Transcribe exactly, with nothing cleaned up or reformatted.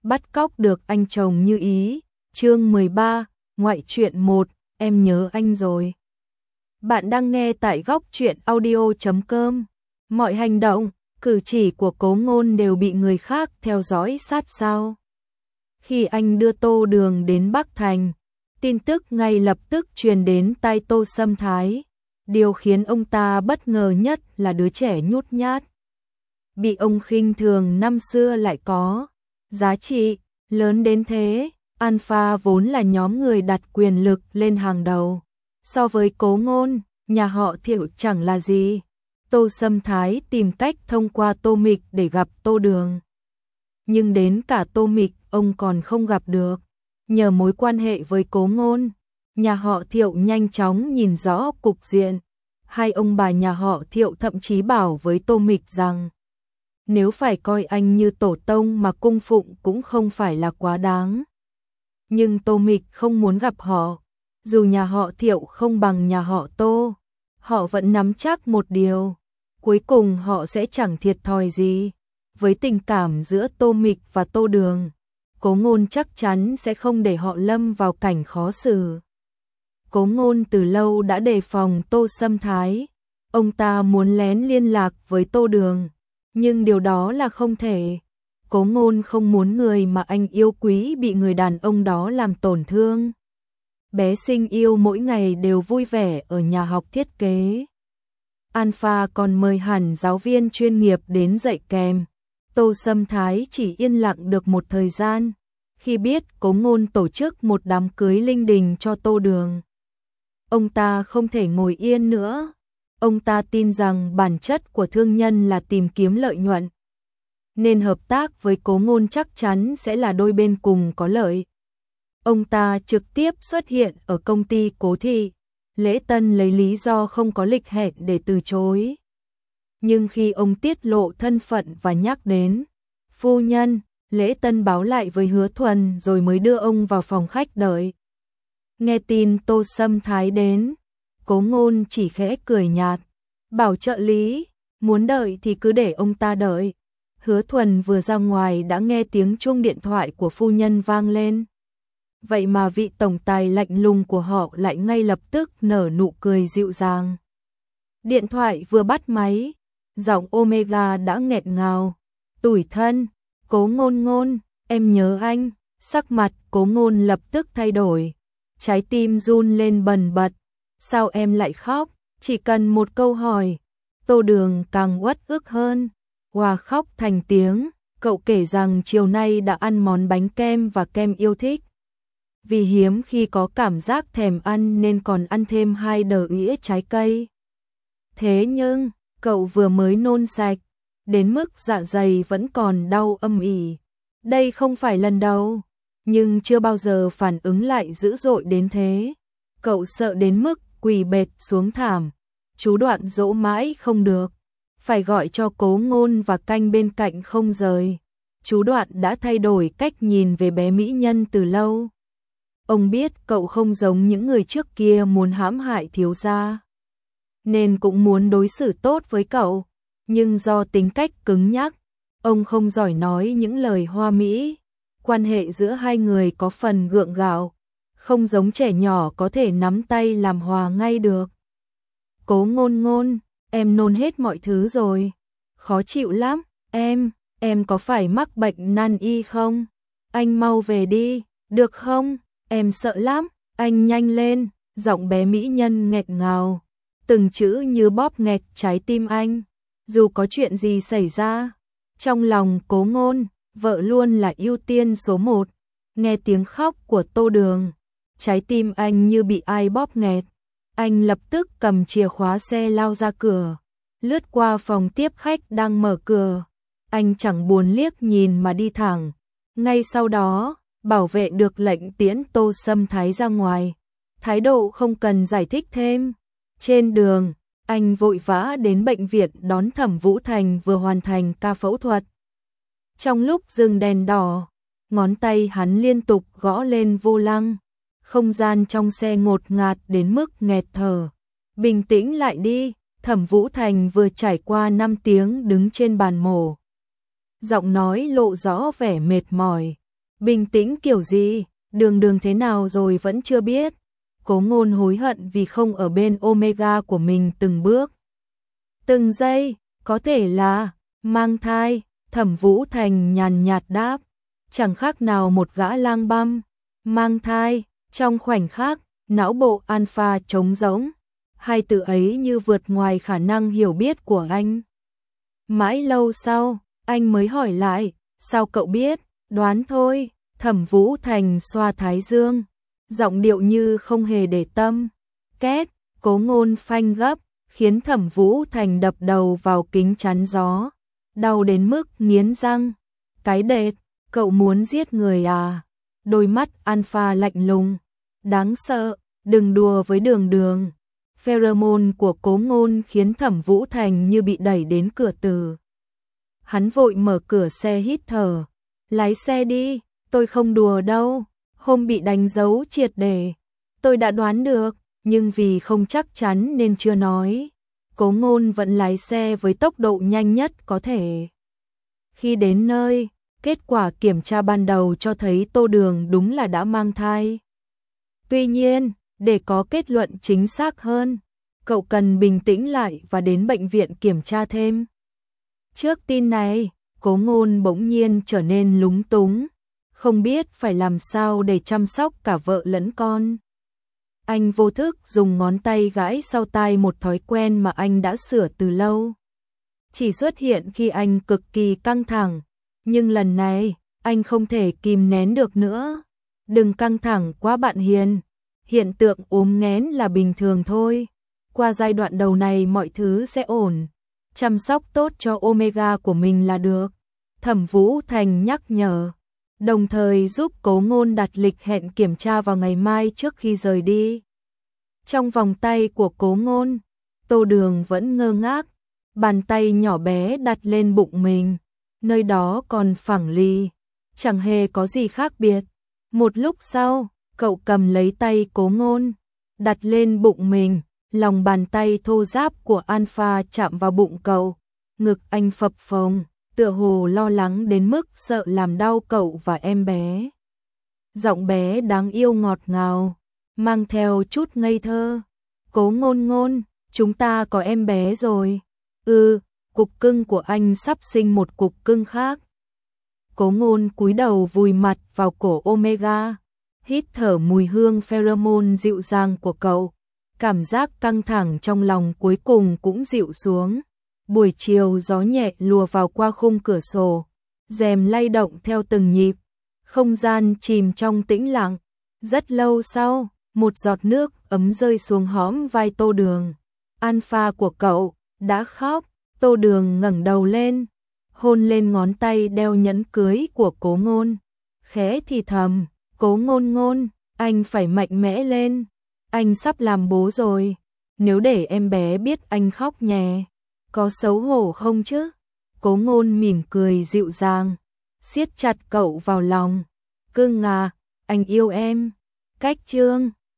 bắt cóc được anh chồng như ý. Chương mười ba, ngoại truyện một, em nhớ anh rồi. Bạn đang nghe tại góc truyện audio chấm com. Mọi hành động, cử chỉ của Cố Ngôn đều bị người khác theo dõi sát sao. Khi anh đưa Tô Đường đến Bắc Thành, tin tức ngay lập tức truyền đến tai Tô Sâm Thái. Điều khiến ông ta bất ngờ nhất là đứa trẻ nhút nhát, bị ông khinh thường năm xưa lại có giá trị lớn đến thế. Alpha vốn là nhóm người đặt quyền lực lên hàng đầu. So với Cố Ngôn, nhà họ Thiệu chẳng là gì. Tô Sâm Thái tìm cách thông qua Tô Mịch để gặp Tô Đường. Nhưng đến cả Tô Mịch ông còn không gặp được. Nhờ mối quan hệ với Cố Ngôn, nhà họ Thiệu nhanh chóng nhìn rõ cục diện. Hai ông bà nhà họ Thiệu thậm chí bảo với Tô Mịch rằng nếu phải coi anh như tổ tông mà cung phụng cũng không phải là quá đáng. Nhưng Tô Mịch không muốn gặp họ. Dù nhà họ Thiệu không bằng nhà họ Tô, họ vẫn nắm chắc một điều, cuối cùng họ sẽ chẳng thiệt thòi gì. Với tình cảm giữa Tô Mịch và Tô Đường, Cố Ngôn chắc chắn sẽ không để họ lâm vào cảnh khó xử. Cố Ngôn từ lâu đã đề phòng Tô Sâm Thái. Ông ta muốn lén liên lạc với Tô Đường, nhưng điều đó là không thể. Cố Ngôn không muốn người mà anh yêu quý bị người đàn ông đó làm tổn thương. Bé Sinh Yêu mỗi ngày đều vui vẻ ở nhà học thiết kế. Alpha còn mời hẳn giáo viên chuyên nghiệp đến dạy kèm. Tô Sâm Thái chỉ yên lặng được một thời gian, khi biết Cố Ngôn tổ chức một đám cưới linh đình cho Tô Đường. Ông ta không thể ngồi yên nữa. Ông ta tin rằng bản chất của thương nhân là tìm kiếm lợi nhuận, nên hợp tác với Cố Ngôn chắc chắn sẽ là đôi bên cùng có lợi. Ông ta trực tiếp xuất hiện ở công ty Cố Thị. Lễ Tân lấy lý do không có lịch hẹn để từ chối. Nhưng khi ông tiết lộ thân phận và nhắc đến phu nhân, Lễ Tân báo lại với Hứa Thuần rồi mới đưa ông vào phòng khách đợi. Nghe tin Tô Sâm Thái đến, Cố Ngôn chỉ khẽ cười nhạt, bảo trợ lý, muốn đợi thì cứ để ông ta đợi. Hứa Thuần vừa ra ngoài đã nghe tiếng chuông điện thoại của phu nhân vang lên. Vậy mà vị tổng tài lạnh lùng của họ lại ngay lập tức nở nụ cười dịu dàng. Điện thoại vừa bắt máy, giọng Omega đã nghẹn ngào. Tủi thân, Cố Ngôn Ngôn, em nhớ anh. Sắc mặt Cố Ngôn lập tức thay đổi. Trái tim run lên bần bật. Sao em lại khóc? Chỉ cần một câu hỏi. Tô Đường càng uất ức hơn. Hòa khóc thành tiếng. Cậu kể rằng chiều nay đã ăn món bánh kem và kem yêu thích. Vì hiếm khi có cảm giác thèm ăn nên còn ăn thêm hai đờ ĩa trái cây. Thế nhưng, cậu vừa mới nôn sạch, đến mức dạ dày vẫn còn đau âm ỉ. Đây không phải lần đầu, nhưng chưa bao giờ phản ứng lại dữ dội đến thế. Cậu sợ đến mức quỳ bệt xuống thảm. Chú Đoạn dỗ mãi không được, phải gọi cho Cố Ngôn và canh bên cạnh không rời. Chú Đoạn đã thay đổi cách nhìn về bé mỹ nhân từ lâu. Ông biết cậu không giống những người trước kia muốn hãm hại thiếu gia, nên cũng muốn đối xử tốt với cậu. Nhưng do tính cách cứng nhắc, ông không giỏi nói những lời hoa mỹ. Quan hệ giữa hai người có phần gượng gạo, không giống trẻ nhỏ có thể nắm tay làm hòa ngay được. Cố Ngôn Ngôn, em nôn hết mọi thứ rồi. Khó chịu lắm, em, em có phải mắc bệnh nan y không? Anh mau về đi, được không? Em sợ lắm, anh nhanh lên. Giọng bé mỹ nhân nghẹt ngào, từng chữ như bóp nghẹt trái tim anh. Dù có chuyện gì xảy ra, trong lòng Cố Ngôn, vợ luôn là ưu tiên số một. Nghe tiếng khóc của Tô Đường, trái tim anh như bị ai bóp nghẹt. Anh lập tức cầm chìa khóa xe lao ra cửa, lướt qua phòng tiếp khách đang mở cửa. Anh chẳng buồn liếc nhìn mà đi thẳng. Ngay sau đó, bảo vệ được lệnh tiễn Tô Sâm Thái ra ngoài. Thái độ không cần giải thích thêm. Trên đường, anh vội vã đến bệnh viện đón Thẩm Vũ Thành vừa hoàn thành ca phẫu thuật. Trong lúc dừng đèn đỏ, ngón tay hắn liên tục gõ lên vô lăng. Không gian trong xe ngột ngạt đến mức nghẹt thở. Bình tĩnh lại đi, Thẩm Vũ Thành vừa trải qua năm tiếng đứng trên bàn mổ. Giọng nói lộ rõ vẻ mệt mỏi. Bình tĩnh kiểu gì, đường đường thế nào rồi vẫn chưa biết. Cố Ngôn hối hận vì không ở bên Omega của mình từng bước. Từng giây, có thể là mang thai, Thẩm Vũ Thành nhàn nhạt đáp, chẳng khác nào một gã lang băm, mang thai, trong khoảnh khắc, não bộ Alpha trống rỗng, hai từ ấy như vượt ngoài khả năng hiểu biết của anh. Mãi lâu sau, anh mới hỏi lại, sao cậu biết, đoán thôi, Thẩm Vũ Thành xoa thái dương, giọng điệu như không hề để tâm. Két, Cố Ngôn phanh gấp, khiến Thẩm Vũ Thành đập đầu vào kính chắn gió, đau đến mức nghiến răng. Cái đệt, cậu muốn giết người à? Đôi mắt Alpha lạnh lùng, đáng sợ, đừng đùa với Đường Đường. Pheromone của Cố Ngôn khiến Thẩm Vũ Thành như bị đẩy đến cửa tử. Hắn vội mở cửa xe hít thở, lái xe đi, tôi không đùa đâu, hôm bị đánh dấu triệt để, tôi đã đoán được, nhưng vì không chắc chắn nên chưa nói. Cố Ngôn vẫn lái xe với tốc độ nhanh nhất có thể. Khi đến nơi, kết quả kiểm tra ban đầu cho thấy Tô Đường đúng là đã mang thai. Tuy nhiên, để có kết luận chính xác hơn, cậu cần bình tĩnh lại và đến bệnh viện kiểm tra thêm. Trước tin này, Cố Ngôn bỗng nhiên trở nên lúng túng, không biết phải làm sao để chăm sóc cả vợ lẫn con. Anh vô thức dùng ngón tay gãi sau tai, một thói quen mà anh đã sửa từ lâu. Chỉ xuất hiện khi anh cực kỳ căng thẳng, nhưng lần này, anh không thể kìm nén được nữa. Đừng căng thẳng quá bạn Hiền, hiện tượng ốm nghén là bình thường thôi. Qua giai đoạn đầu này mọi thứ sẽ ổn, chăm sóc tốt cho Omega của mình là được. Thẩm Vũ Thành nhắc nhở, đồng thời giúp Cố Ngôn đặt lịch hẹn kiểm tra vào ngày mai trước khi rời đi. Trong vòng tay của Cố Ngôn, Tô Đường vẫn ngơ ngác, bàn tay nhỏ bé đặt lên bụng mình, nơi đó còn phẳng lì, chẳng hề có gì khác biệt. Một lúc sau, cậu cầm lấy tay Cố Ngôn, đặt lên bụng mình, lòng bàn tay thô ráp của Alpha chạm vào bụng cậu, ngực anh phập phồng, tựa hồ lo lắng đến mức sợ làm đau cậu và em bé. Giọng bé đáng yêu ngọt ngào, mang theo chút ngây thơ. Cố Ngôn Ngôn, chúng ta có em bé rồi. Ừ, cục cưng của anh sắp sinh một cục cưng khác. Cố Ngôn cúi đầu vùi mặt vào cổ Omega, hít thở mùi hương pheromone dịu dàng của cậu. Cảm giác căng thẳng trong lòng cuối cùng cũng dịu xuống. Buổi chiều gió nhẹ lùa vào qua khung cửa sổ, rèm lay động theo từng nhịp, không gian chìm trong tĩnh lặng. Rất lâu sau, một giọt nước ấm rơi xuống hõm vai Tô Đường. Alpha của cậu đã khóc. Tô Đường ngẩng đầu lên, hôn lên ngón tay đeo nhẫn cưới của Cố Ngôn, khẽ thì thầm, Cố Ngôn Ngôn, anh phải mạnh mẽ lên, anh sắp làm bố rồi, nếu để em bé biết anh khóc nhè, có xấu hổ không chứ? Cố Ngôn mỉm cười dịu dàng, siết chặt cậu vào lòng, cưng à, anh yêu em. Cách chương